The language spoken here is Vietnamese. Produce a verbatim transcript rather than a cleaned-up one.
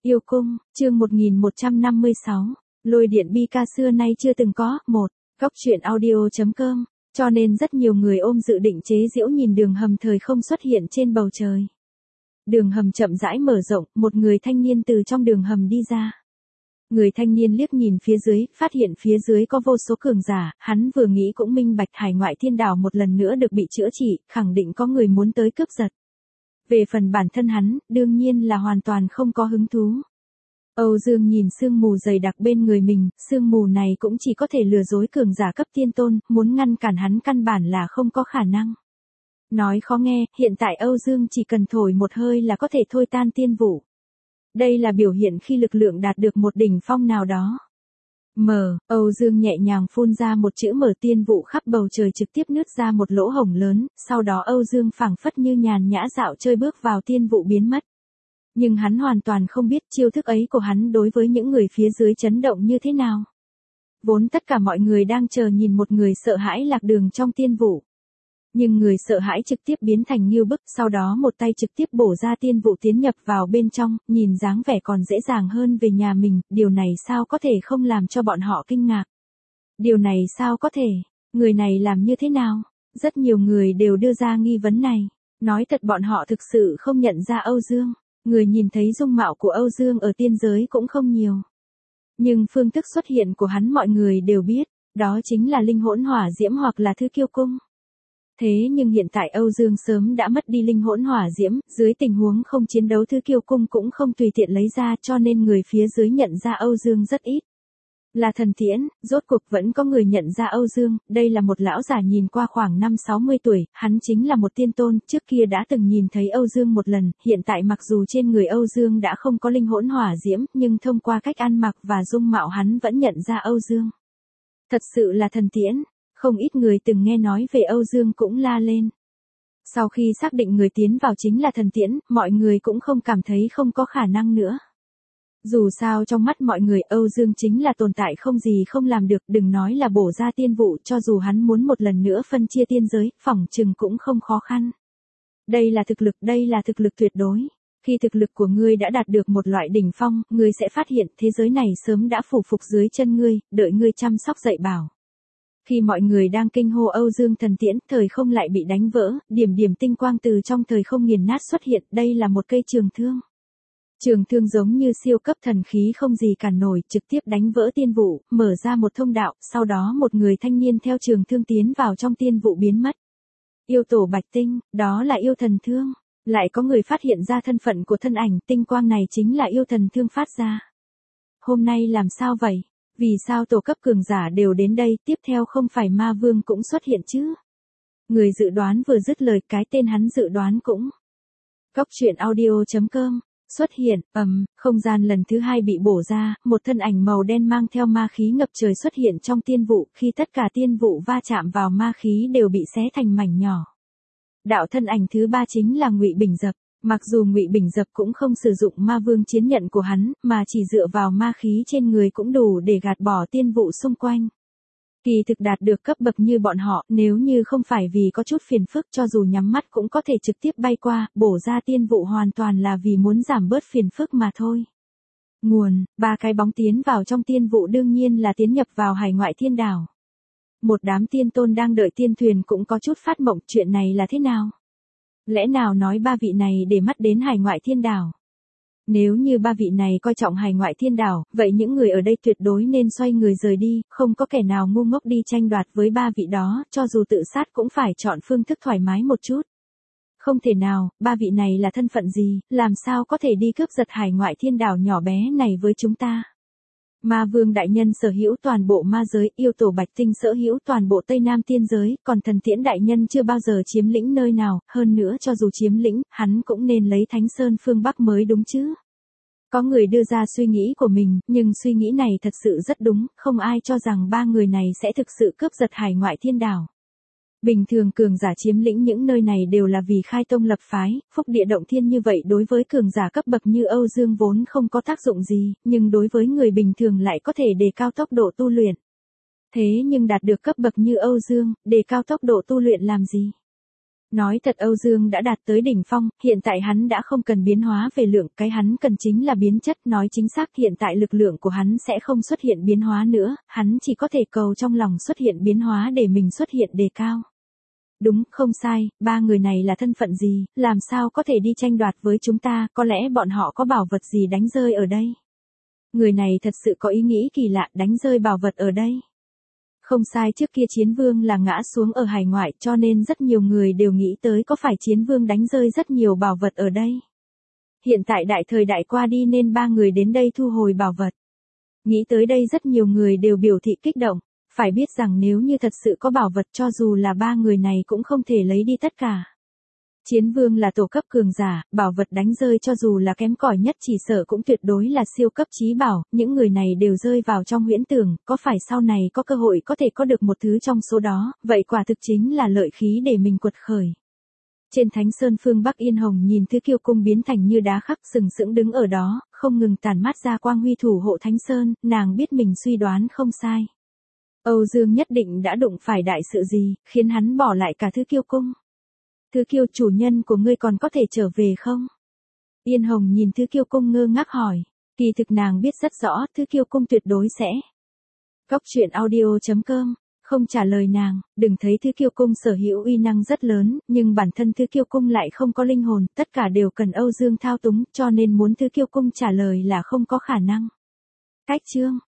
Yêu cung, chương một nghìn một trăm năm mươi sáu, lôi điện bi ca xưa nay chưa từng có. Một, Góc truyện audio chấm com, cho nên rất nhiều người ôm dự định chế giễu nhìn đường hầm thời không xuất hiện trên bầu trời. Đường hầm chậm rãi mở rộng, một người thanh niên từ trong đường hầm đi ra. Người thanh niên liếc nhìn phía dưới, phát hiện phía dưới có vô số cường giả, hắn vừa nghĩ cũng minh bạch hải ngoại thiên đảo một lần nữa được bị chữa trị, khẳng định có người muốn tới cướp giật. Về phần bản thân hắn, đương nhiên là hoàn toàn không có hứng thú. Âu Dương nhìn sương mù dày đặc bên người mình, sương mù này cũng chỉ có thể lừa dối cường giả cấp tiên tôn, muốn ngăn cản hắn căn bản là không có khả năng. Nói khó nghe, hiện tại Âu Dương chỉ cần thổi một hơi là có thể thôi tan tiên vụ. Đây là biểu hiện khi lực lượng đạt được một đỉnh phong nào đó. Mở, Âu Dương nhẹ nhàng phun ra một chữ mở, tiên vụ khắp bầu trời trực tiếp nứt ra một lỗ hổng lớn, sau đó Âu Dương phảng phất như nhàn nhã dạo chơi bước vào tiên vụ biến mất. Nhưng hắn hoàn toàn không biết chiêu thức ấy của hắn đối với những người phía dưới chấn động như thế nào. Vốn tất cả mọi người đang chờ nhìn một người sợ hãi lạc đường trong tiên vụ. Nhưng người sợ hãi trực tiếp biến thành ngưu bức, sau đó một tay trực tiếp bổ ra tiên vụ tiến nhập vào bên trong, nhìn dáng vẻ còn dễ dàng hơn về nhà mình, điều này sao có thể không làm cho bọn họ kinh ngạc. Điều này sao có thể, người này làm như thế nào? Rất nhiều người đều đưa ra nghi vấn này. Nói thật bọn họ thực sự không nhận ra Âu Dương. Người nhìn thấy dung mạo của Âu Dương ở tiên giới cũng không nhiều. Nhưng phương thức xuất hiện của hắn mọi người đều biết, đó chính là linh hỗn hỏa diễm hoặc là Thứ Kiêu Cung. Thế nhưng hiện tại Âu Dương sớm đã mất đi linh hỗn hỏa diễm, dưới tình huống không chiến đấu Thứ Kiêu Cung cũng không tùy tiện lấy ra, cho nên người phía dưới nhận ra Âu Dương rất ít. Là thần tiễn, rốt cuộc vẫn có người nhận ra Âu Dương, đây là một lão già nhìn qua khoảng năm sáu mươi tuổi, hắn chính là một tiên tôn, trước kia đã từng nhìn thấy Âu Dương một lần, hiện tại mặc dù trên người Âu Dương đã không có linh hỗn hỏa diễm, nhưng thông qua cách ăn mặc và dung mạo hắn vẫn nhận ra Âu Dương. Thật sự là thần tiễn, không ít người từng nghe nói về Âu Dương cũng la lên. Sau khi xác định người tiến vào chính là thần tiễn, mọi người cũng không cảm thấy không có khả năng nữa. Dù sao trong mắt mọi người Âu Dương chính là tồn tại không gì không làm được, đừng nói là bổ ra tiên vụ, cho dù hắn muốn một lần nữa phân chia tiên giới, phỏng chừng cũng không khó khăn. Đây là thực lực, đây là thực lực tuyệt đối. Khi thực lực của ngươi đã đạt được một loại đỉnh phong, ngươi sẽ phát hiện thế giới này sớm đã phủ phục dưới chân ngươi, đợi ngươi chăm sóc dạy bảo. Khi mọi người đang kinh hô Âu Dương thần tiễn, thời không lại bị đánh vỡ, điểm điểm tinh quang từ trong thời không nghiền nát xuất hiện, đây là một cây trường thương. Trường thương giống như siêu cấp thần khí không gì cản nổi, trực tiếp đánh vỡ tiên vụ, mở ra một thông đạo, sau đó một người thanh niên theo trường thương tiến vào trong tiên vụ biến mất. Yêu tổ Bạch Tinh, đó là yêu thần thương. Lại có người phát hiện ra thân phận của thân ảnh, tinh quang này chính là yêu thần thương phát ra. Hôm nay làm sao vậy? Vì sao tổ cấp cường giả đều đến đây, tiếp theo không phải ma vương cũng xuất hiện chứ? Người dự đoán vừa dứt lời, cái tên hắn dự đoán cũng. Góc truyện audio chấm com. Xuất hiện, ầm, um, không gian lần thứ hai bị bổ ra, một thân ảnh màu đen mang theo ma khí ngập trời xuất hiện trong tiên vụ, khi tất cả tiên vụ va chạm vào ma khí đều bị xé thành mảnh nhỏ. Đạo thân ảnh thứ ba chính là Ngụy Bình Dập, mặc dù Ngụy Bình Dập cũng không sử dụng ma vương chiến nhận của hắn, mà chỉ dựa vào ma khí trên người cũng đủ để gạt bỏ tiên vụ xung quanh. Kỳ thực đạt được cấp bậc như bọn họ, nếu như không phải vì có chút phiền phức cho dù nhắm mắt cũng có thể trực tiếp bay qua, bổ ra tiên vụ hoàn toàn là vì muốn giảm bớt phiền phức mà thôi. Nguồn, ba cái bóng tiến vào trong tiên vụ đương nhiên là tiến nhập vào hải ngoại thiên đảo. Một đám tiên tôn đang đợi tiên thuyền cũng có chút phát mộng, chuyện này là thế nào? Lẽ nào nói ba vị này để mắt đến hải ngoại thiên đảo? Nếu như ba vị này coi trọng hải ngoại thiên đảo, vậy những người ở đây tuyệt đối nên xoay người rời đi, không có kẻ nào ngu ngốc đi tranh đoạt với ba vị đó, cho dù tự sát cũng phải chọn phương thức thoải mái một chút. Không thể nào, ba vị này là thân phận gì, làm sao có thể đi cướp giật hải ngoại thiên đảo nhỏ bé này với chúng ta? Ma vương đại nhân sở hữu toàn bộ ma giới, yêu tổ Bạch Tinh sở hữu toàn bộ Tây Nam tiên giới, còn thần tiễn đại nhân chưa bao giờ chiếm lĩnh nơi nào, hơn nữa cho dù chiếm lĩnh, hắn cũng nên lấy Thánh Sơn phương Bắc mới đúng chứ. Có người đưa ra suy nghĩ của mình, nhưng suy nghĩ này thật sự rất đúng, không ai cho rằng ba người này sẽ thực sự cướp giật hải ngoại thiên đảo. Bình thường cường giả chiếm lĩnh những nơi này đều là vì khai tông lập phái, phúc địa động thiên như vậy đối với cường giả cấp bậc như Âu Dương vốn không có tác dụng gì, nhưng đối với người bình thường lại có thể đề cao tốc độ tu luyện. Thế nhưng đạt được cấp bậc như Âu Dương, đề cao tốc độ tu luyện làm gì? Nói thật Âu Dương đã đạt tới đỉnh phong, hiện tại hắn đã không cần biến hóa về lượng, cái hắn cần chính là biến chất, nói chính xác hiện tại lực lượng của hắn sẽ không xuất hiện biến hóa nữa, hắn chỉ có thể cầu trong lòng xuất hiện biến hóa để mình xuất hiện đề cao. Đúng, không sai, ba người này là thân phận gì, làm sao có thể đi tranh đoạt với chúng ta, có lẽ bọn họ có bảo vật gì đánh rơi ở đây. Người này thật sự có ý nghĩ kỳ lạ, đánh rơi bảo vật ở đây. Không sai, trước kia chiến vương là ngã xuống ở hải ngoại cho nên rất nhiều người đều nghĩ tới có phải chiến vương đánh rơi rất nhiều bảo vật ở đây. Hiện tại đại thời đại qua đi nên ba người đến đây thu hồi bảo vật. Nghĩ tới đây rất nhiều người đều biểu thị kích động, phải biết rằng nếu như thật sự có bảo vật cho dù là ba người này cũng không thể lấy đi tất cả. Chiến vương là tổ cấp cường giả, bảo vật đánh rơi cho dù là kém cỏi nhất chỉ sợ cũng tuyệt đối là siêu cấp chí bảo, những người này đều rơi vào trong huyễn tưởng, có phải sau này có cơ hội có thể có được một thứ trong số đó, vậy quả thực chính là lợi khí để mình quật khởi. Trên Thánh Sơn phương Bắc Yên Hồng nhìn Thứ Kiêu Cung biến thành như đá khắc sừng sững đứng ở đó, không ngừng tản mát ra quang huy thủ hộ Thánh Sơn, nàng biết mình suy đoán không sai. Âu Dương nhất định đã đụng phải đại sự gì, khiến hắn bỏ lại cả Thứ Kiêu Cung. Thứ Kiêu, chủ nhân của ngươi còn có thể trở về không? Yên Hồng nhìn Thứ Kiêu Cung ngơ ngác hỏi, kỳ thực nàng biết rất rõ Thứ Kiêu Cung tuyệt đối sẽ. Góc truyện audio chấm com, không trả lời nàng, đừng thấy Thứ Kiêu Cung sở hữu uy năng rất lớn, nhưng bản thân Thứ Kiêu Cung lại không có linh hồn, tất cả đều cần Âu Dương thao túng, cho nên muốn Thứ Kiêu Cung trả lời là không có khả năng. Cách chương